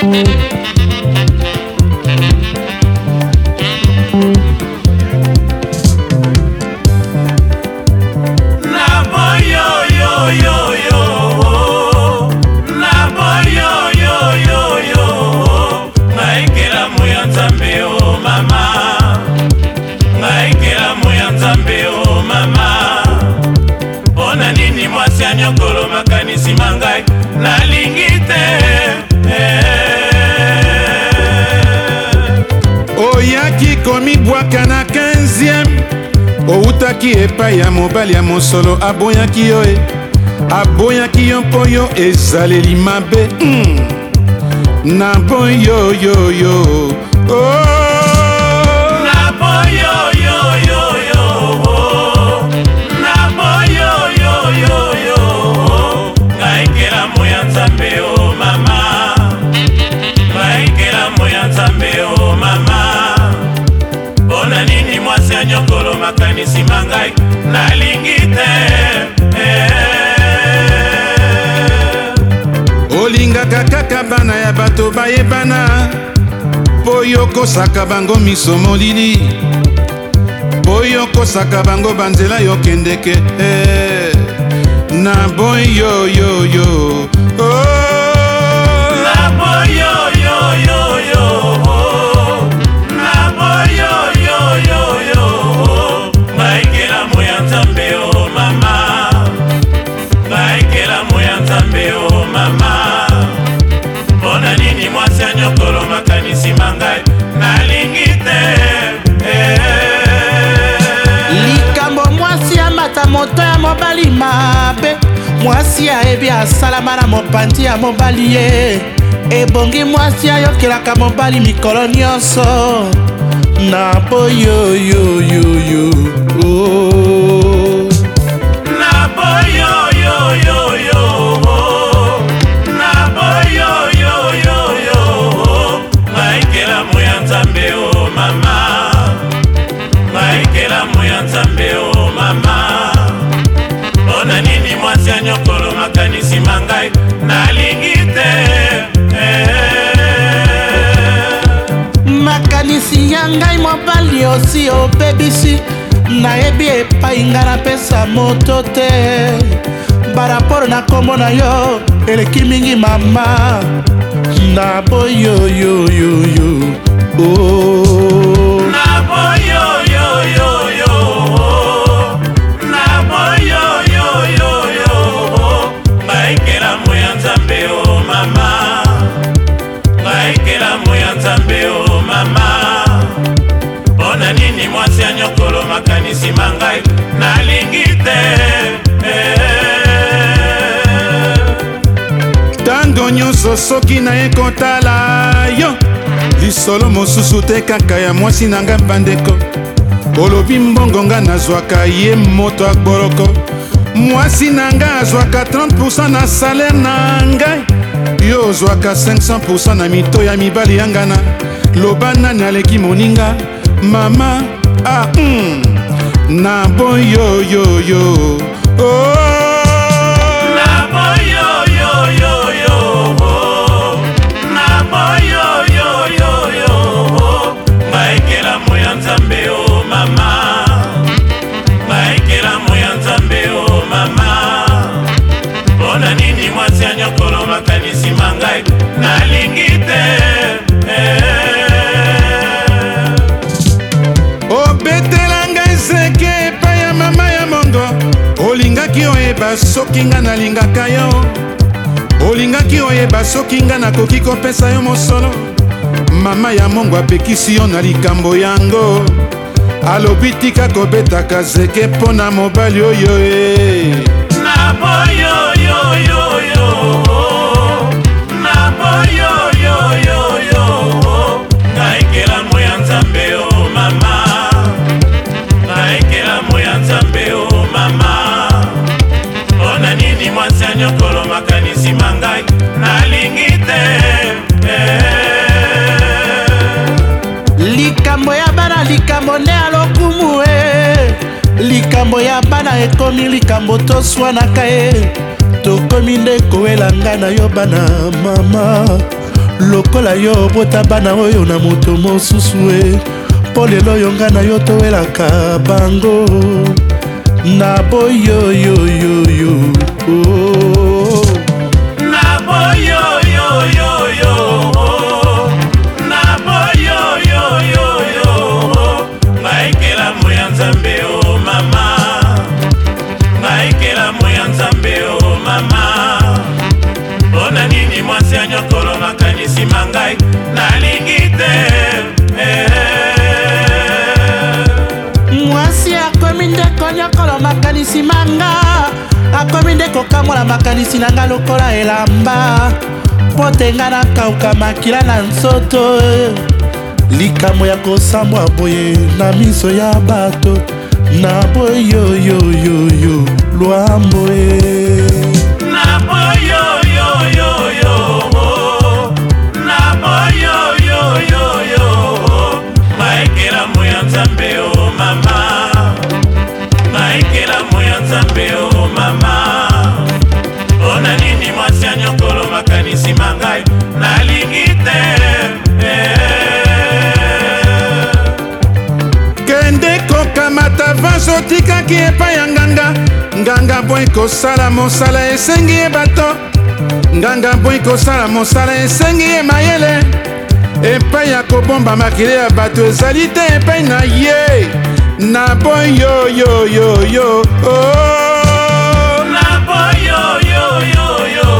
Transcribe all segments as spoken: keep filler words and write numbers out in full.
Nyokolo makanisi mangai nalingite oyaki komi bwaka na quinzième outaki epai ya mobali ya mosolo aboyaki yo e aboyaki yo mpo yo ezaleli mabe mm. na boyo yo yo oh. Nyokolo makanisi mangai nalingite olingaka kaka bana ya bato bayebana po yo kosaka bango miso molili po yo kosaka bango banzela yokendeke eh. na boyo yo yo oh. Nyokolo makanisi mangai nalingite likambo mwasi amata moto ya mobali mabe mwasi ayebi asalama na mopanzi ya mobali ye ebongi mwasi ayokelaka mobali mikolo nyonso na boyo yo yo yo oh. na boyo yo yo yo nyokolo makanisi mangai nalingite makanisi ya ngai mobali osi obebisi nayebi epai nga napesa moto te baraporo na kombo na yo eleki mingi mama na boyo yo yo yo oh. na boyo yo yo yo nyokolo makanisi mangai nalingite tango nyonso soki naye kotala yo lisolo mosusu te kaka ya mwasi na ngai bandeko olobi mbongo nga nazwaka ye moto akboroko mwasi na ngai azwaka trente pourcent na salaire na ngai yo ozwaka cinq cents pourcent na mito ya mibali ya ngana loba nani aleki moninga mama ah mm. na boyo yo yo oh. na boyo yo yo yo oh. na boyo yo yo yo oh. maekela moya nzambe oh mama maekela moya nzambe oh mama bona nini mwasi ya nyokolo makanisi mangai nalingite olingaki oyeba soki nga nalingaka yo olingaki oyeba soki nga nakoki kopesa yo mosolo mama ya mongo apekisi yo na likambo yango alobi tika kobetaka zeke mpo na mobali oyo e na boyo yo yo yo na boyo yo yo yo naekela moya nzambe o mama naekela moya nzambe o mama nyokolo makanisi mangai nalingite likambo ya bana likambo nde alokumu e likambo ya bana ekomi likambo toswanaka e tokomi nde kowelanga na yo bana mama lokola yo bota bana oyo na moto mosusu e mpo lelo yo nga na yo towelaka bango na boyoyoyoyo oh. Na boyoyoyoyo na boyoyoyoyo ngaikela moya nzambe o mama ngaikela moya nzambe o mama mpona nini mwasi anyokolo makanisi mangai nalingi te mwasi akomi nde konyokolo makanisi manga akomi nde kokamola makanisi nanga lokola elamba mpo te nga nakauka makila na nzoto likambo ya kosambwa boye na miso ya bato na boyoyoyoyo lwambo e na boyoyoyoyo na boyoyoyoyo maekela moya nzambe o mama maekela moya nzambe o mama mpona nini mwasi anyokolo makanisi mangai nalingi te kende kokamata vaso otikaki epai ya nganga nganga boyi kosala mosala esengi ye bato nganga boyi kosala mosala esengi ye mayele epai ya kobomba makili ya bato ezali te epai na ye na boyoyoyoyo oh. na boyoyoyoyo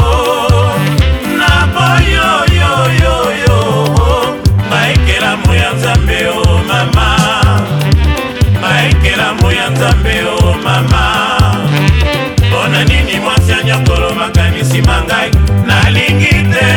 na boyoyoyoyo maekela moya nzambe o mama maekela moya nzambe o mama mpona nini mwasi anyokolo makanisi mangai nalingi te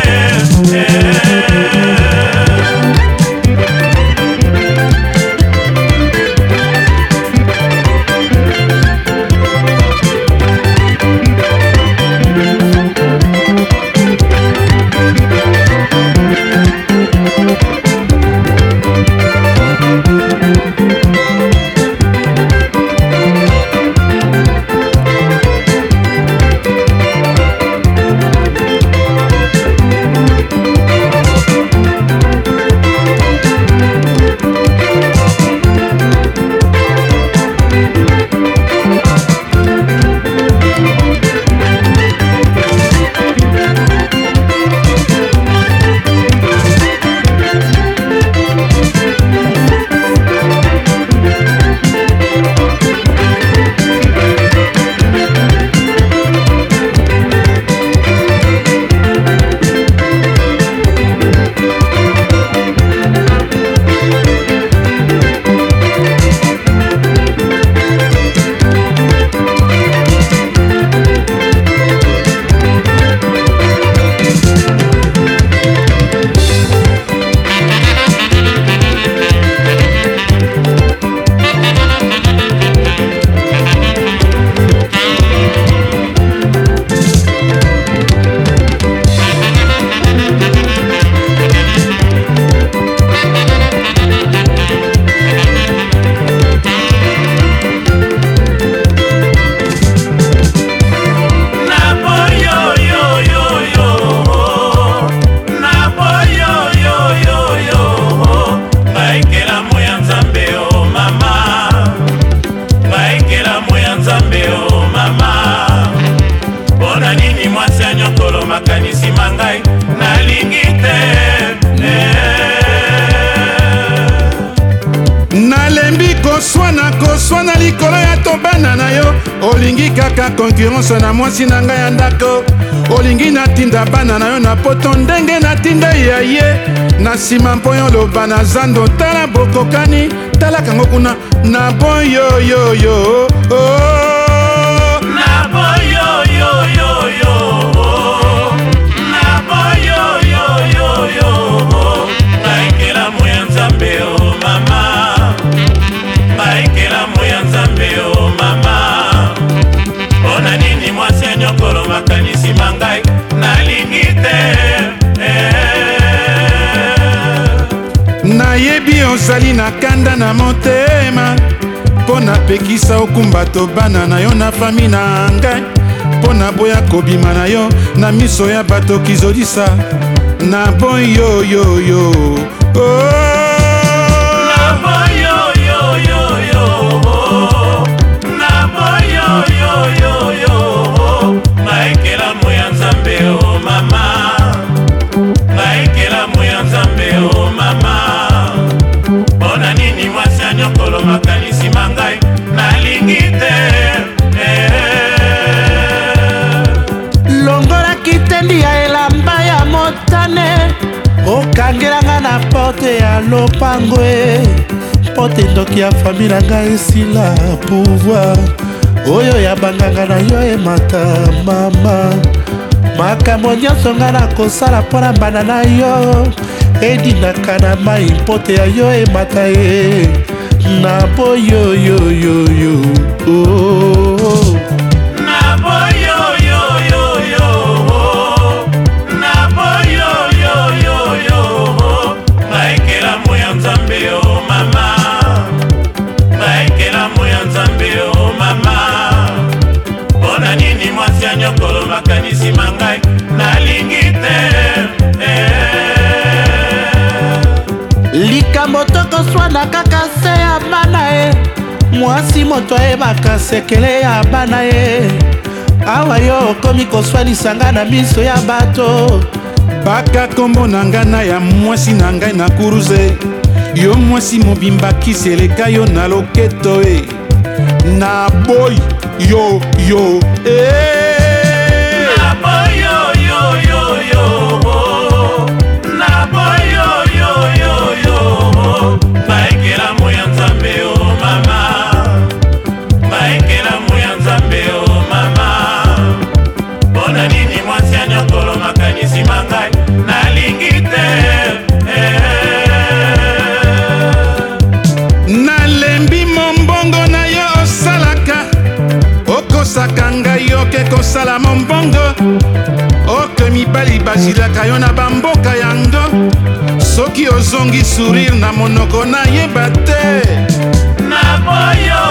makanisi mangai nalingi te nalembi koswana koswana likolo ya tobana na yo olingi kaka konkurence na mwasi na ngai ya ndako olingi natinda bana na yo na poto ndenge natinda ya ye na nsima mpo yo loba na zando tala bokokani tala kango kuna na boyoyoyo oh. na boyoyoyoyo na boyoyoyoyo baikela moya nzambe o mama baikela moya nzambe o mama mpona nini mwasi anyokolo makanisi mangai nalingi te nayebi ozali na kanda na motema mpo napekisa okumba tobana na yo na fami na ngai mpo na boya kobima na yo na miso ya bato kizolisa na boyo yo yo oh. Makanisi mangai nalingi te longola kitendi ya elamba ya motane okangelanga na porte ya lopango e porte ndoki ya fami na ngai esila pouvoir oyo ya banganga na yo emata mama makambo nyonso nga na kosala mpo na mbanda na yo edinaka na mai mpote ya yo emata ye na boyo yo yo yo oh. Na boyo yo yo yo na boyo yo yo yo baikela moya nzambe o mama baikela moya nzambe o mama bona nini mwasi ya nyokolo makanisi mangai nalingi te likambo tokoswana kaka se ya bana ye mwasi moto ayebaka sekele ya bana ye awa yo okomi koswanisanga na miso ya bato baka kombo na ngai na ya mwasi na ngai na kuruze yo mwasi mobimba kisi eleka yo na loketo e na boy yo yo eh. Na boy yo yo yo yo na boy yo yo yo yo baikela moya nzambe o mama baikela moya nzambe o mama bona nini mwasi ya nyokolo makanisi mangai nalingi te nalembi mombongo na yo osalaka okosaka ngai oke kosala mombongo oke mibali bazilaka yo na bamboka yango soki ozongi sourire na monoko nayeba te na boyo